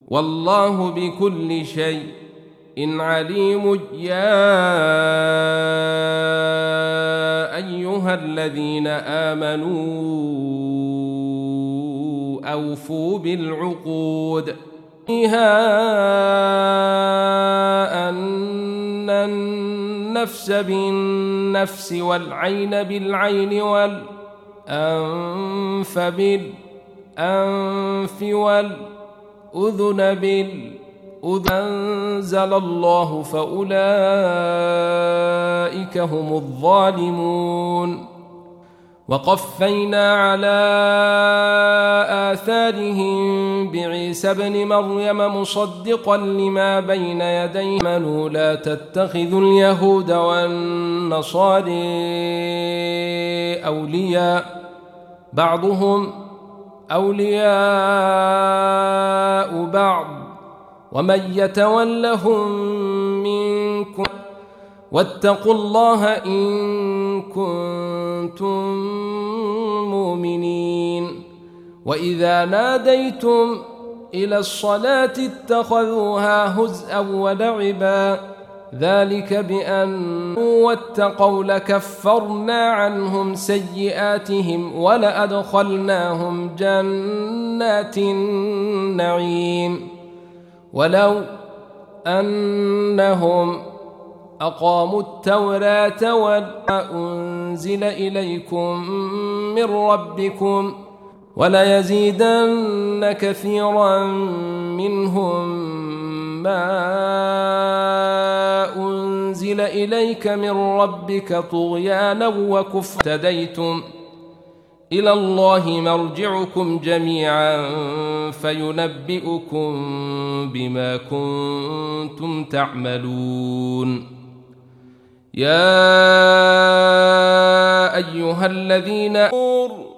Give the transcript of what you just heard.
والله بكل شيء عليم. يا أيها الذين آمنوا أوفوا بالعقود فيها أن النفس بالنفس والعين بالعين والأنف بالأنف والأذن بالأذن أنزل الله فأولئك هم الظالمون. وقفينا على آثارهم بعيسى ابن مريم مصدقا لما بين يديه آمنوا لا تتخذوا اليهود والنصارى أولياء بعضهم أولياء بعض ومن يتولهم منكم واتقوا الله إن كنتم مؤمنين. وإذا ناديتم إلى الصلاة اتخذوها هزءا ولعبا ذلك بأنهم واتقوا لكفرنا عنهم سيئاتهم ولأدخلناهم جنات النعيم. ولو أنهم أقاموا التوراة وما أنزل إليكم من ربكم وليزيدن كثيرا منهم ما أنزل إليك من ربك طغيانا وكفرا اهتديتم إلى الله مرجعكم جميعا فينبئكم بما كنتم تعملون. يا أيها الذين آمنوا